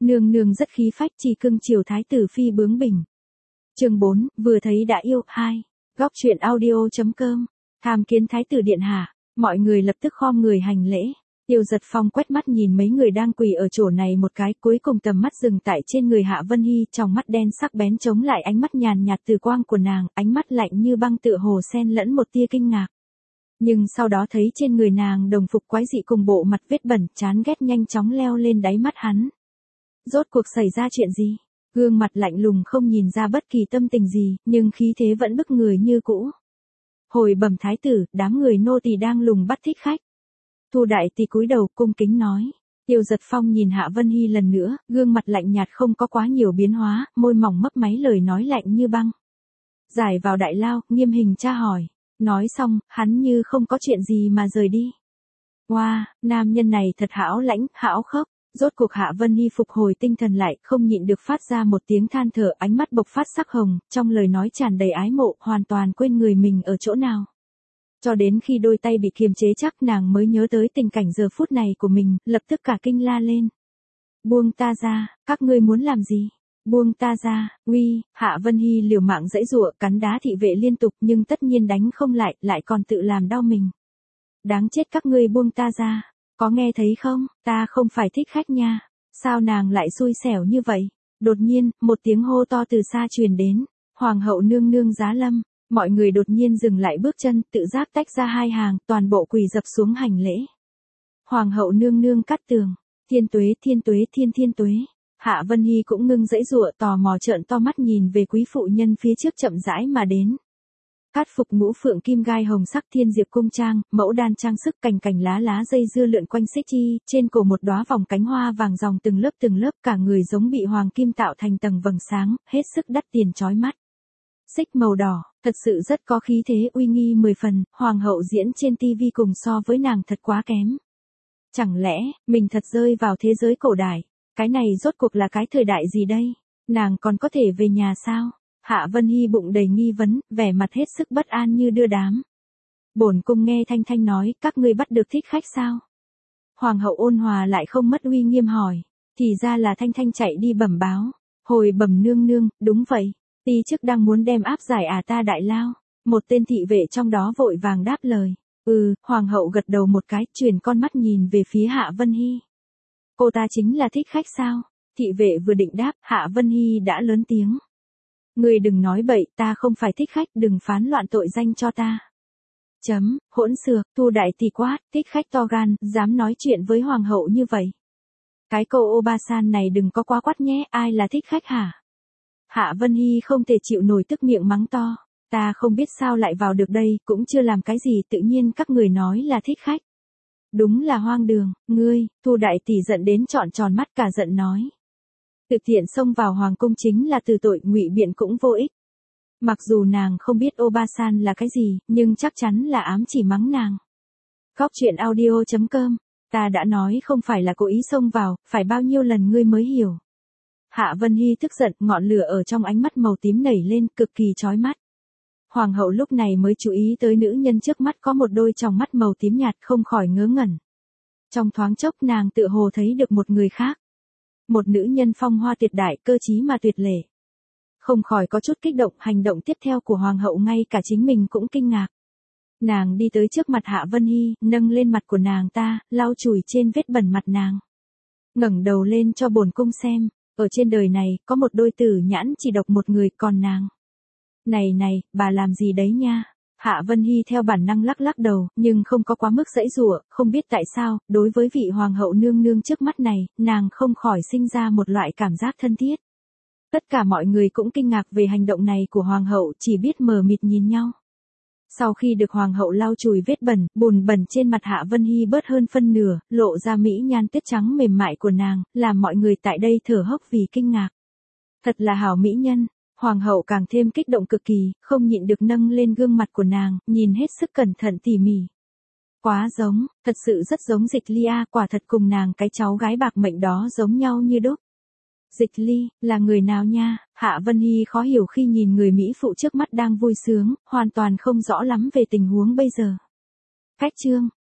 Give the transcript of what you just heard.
Nương nương rất khí phách chỉ cưng chiều thái tử phi bướng bỉnh. Chương 4, vừa thấy đã yêu. 2. Góc truyện audio.com. Tham kiến thái tử điện hạ, mọi người lập tức khom người hành lễ. Tiêu Giật Phong quét mắt nhìn mấy người đang quỳ ở chỗ này một cái, cuối cùng tầm mắt dừng tại trên người Hạ Vân Hy, trong mắt đen sắc bén chống lại ánh mắt nhàn nhạt từ quang của nàng, ánh mắt lạnh như băng tựa hồ xen lẫn một tia kinh ngạc. Nhưng sau đó thấy trên người nàng đồng phục quái dị cùng bộ mặt vết bẩn, chán ghét nhanh chóng leo lên đáy mắt hắn. Rốt cuộc xảy ra chuyện gì? Gương mặt lạnh lùng không nhìn ra bất kỳ tâm tình gì, nhưng khí thế vẫn bức người như cũ. Hồi bẩm thái tử, đám người nô tỳ đang lùng bắt thích khách. Thu đại tỳ cúi đầu cung kính nói. Tiêu Giật Phong nhìn Hạ Vân Hy lần nữa, gương mặt lạnh nhạt không có quá nhiều biến hóa, môi mỏng mấp máy lời nói lạnh như băng. Giải vào đại lao, nghiêm hình tra hỏi. Nói xong, hắn như không có chuyện gì mà rời đi. Wow, nam nhân này thật hão lãnh, hão khốc. Rốt cuộc Hạ Vân Hy phục hồi tinh thần lại, không nhịn được phát ra một tiếng than thở, ánh mắt bộc phát sắc hồng, trong lời nói tràn đầy ái mộ, hoàn toàn quên người mình ở chỗ nào. Cho đến khi đôi tay bị kiềm chế chắc nàng mới nhớ tới tình cảnh giờ phút này của mình, lập tức cả kinh la lên. Buông ta ra, các ngươi muốn làm gì? Buông ta ra, uy. Hạ Vân Hy liều mạng giãy giụa, cắn đá thị vệ liên tục nhưng tất nhiên đánh không lại, lại còn tự làm đau mình. Đáng chết, các ngươi buông ta ra. Có nghe thấy không, ta không phải thích khách nha. Sao nàng lại xui xẻo như vậy? Đột nhiên, một tiếng hô to từ xa truyền đến. Hoàng hậu nương nương giá lâm. Mọi người đột nhiên dừng lại bước chân, tự giác tách ra hai hàng, toàn bộ quỳ dập xuống hành lễ. Hoàng hậu nương nương cắt tường. Thiên tuế, thiên tuế, thiên tuế. Hạ Vân Hy cũng ngưng giãy giụa, tò mò trợn to mắt nhìn về quý phụ nhân phía trước chậm rãi mà đến. Cát phục ngũ phượng kim gai hồng sắc thiên diệp cung trang, mẫu đan trang sức, cành cành lá lá dây dưa lượn quanh xích chi, trên cổ một đóa vòng cánh hoa vàng ròng từng lớp, cả người giống bị hoàng kim tạo thành tầng vầng sáng, hết sức đắt tiền chói mắt. Xích màu đỏ, thật sự rất có khí thế uy nghi 10 phần, hoàng hậu diễn trên tivi cùng so với nàng thật quá kém. Chẳng lẽ, mình thật rơi vào thế giới cổ đại, cái này rốt cuộc là cái thời đại gì đây? Nàng còn có thể về nhà sao? Hạ Vân Hy bụng đầy nghi vấn, vẻ mặt hết sức bất an như đưa đám. Bổn cung nghe Thanh Thanh nói, các ngươi bắt được thích khách sao? Hoàng hậu ôn hòa lại không mất uy nghiêm hỏi. Thì ra là Thanh Thanh chạy đi bẩm báo. Hồi bẩm nương nương, đúng vậy. Ti chức đang muốn đem áp giải ta đại lao. Một tên thị vệ trong đó vội vàng đáp lời. Hoàng hậu gật đầu một cái, chuyển con mắt nhìn về phía Hạ Vân Hy. Cô ta chính là thích khách sao? Thị vệ vừa định đáp, Hạ Vân Hy đã lớn tiếng. Ngươi đừng nói bậy, ta không phải thích khách, đừng phán loạn tội danh cho ta. Hỗn xược, Thu đại tỷ quát, thích khách to gan, dám nói chuyện với hoàng hậu như vậy. Cái câu Obasan này đừng có quá quát nhé, ai là thích khách hả? Hạ Vân Hy không thể chịu nổi tức miệng mắng to, ta không biết sao lại vào được đây, cũng chưa làm cái gì tự nhiên các người nói là thích khách. Đúng là hoang đường, ngươi. Thu đại tỷ giận đến trọn tròn mắt cả giận nói. Thực tiện xông vào hoàng cung chính là từ tội, ngụy biện cũng vô ích. Mặc dù nàng không biết Obasan là cái gì, nhưng chắc chắn là ám chỉ mắng nàng. Góc truyện audio.com, ta đã nói không phải là cố ý xông vào, phải bao nhiêu lần ngươi mới hiểu. Hạ Vân Hy tức giận, ngọn lửa ở trong ánh mắt màu tím nảy lên, cực kỳ chói mắt. Hoàng hậu lúc này mới chú ý tới nữ nhân trước mắt có một đôi tròng mắt màu tím nhạt, không khỏi ngớ ngẩn. Trong thoáng chốc nàng tự hồ thấy được một người khác. Một nữ nhân phong hoa tuyệt đại, cơ trí mà tuyệt lệ. Không khỏi có chút kích động, hành động tiếp theo của hoàng hậu ngay cả chính mình cũng kinh ngạc. Nàng đi tới trước mặt Hạ Vân Hy, nâng lên mặt của nàng ta, lau chùi trên vết bẩn mặt nàng. Ngẩng đầu lên cho bổn cung xem, ở trên đời này, có một đôi tử nhãn chỉ độc một người, còn nàng. Này, bà làm gì đấy nha? Hạ Vân Hy theo bản năng lắc lắc đầu, nhưng không có quá mức giãy giụa, không biết tại sao, đối với vị hoàng hậu nương nương trước mắt này, nàng không khỏi sinh ra một loại cảm giác thân thiết. Tất cả mọi người cũng kinh ngạc về hành động này của hoàng hậu, chỉ biết mờ mịt nhìn nhau. Sau khi được hoàng hậu lau chùi vết bẩn, bùn bẩn trên mặt Hạ Vân Hy bớt hơn phân nửa, lộ ra mỹ nhan tuyết trắng mềm mại của nàng, làm mọi người tại đây thở hốc vì kinh ngạc. Thật là hảo mỹ nhân. Hoàng hậu càng thêm kích động cực kỳ, không nhịn được nâng lên gương mặt của nàng, nhìn hết sức cẩn thận tỉ mỉ. Quá giống, thật sự rất giống Dịch Ly a, quả thật cùng nàng cái cháu gái bạc mệnh đó giống nhau như đúc. Dịch Ly, là người nào nha? Hạ Vân Hy khó hiểu khi nhìn người Mỹ phụ trước mắt đang vui sướng, hoàn toàn không rõ lắm về tình huống bây giờ. Cách chương,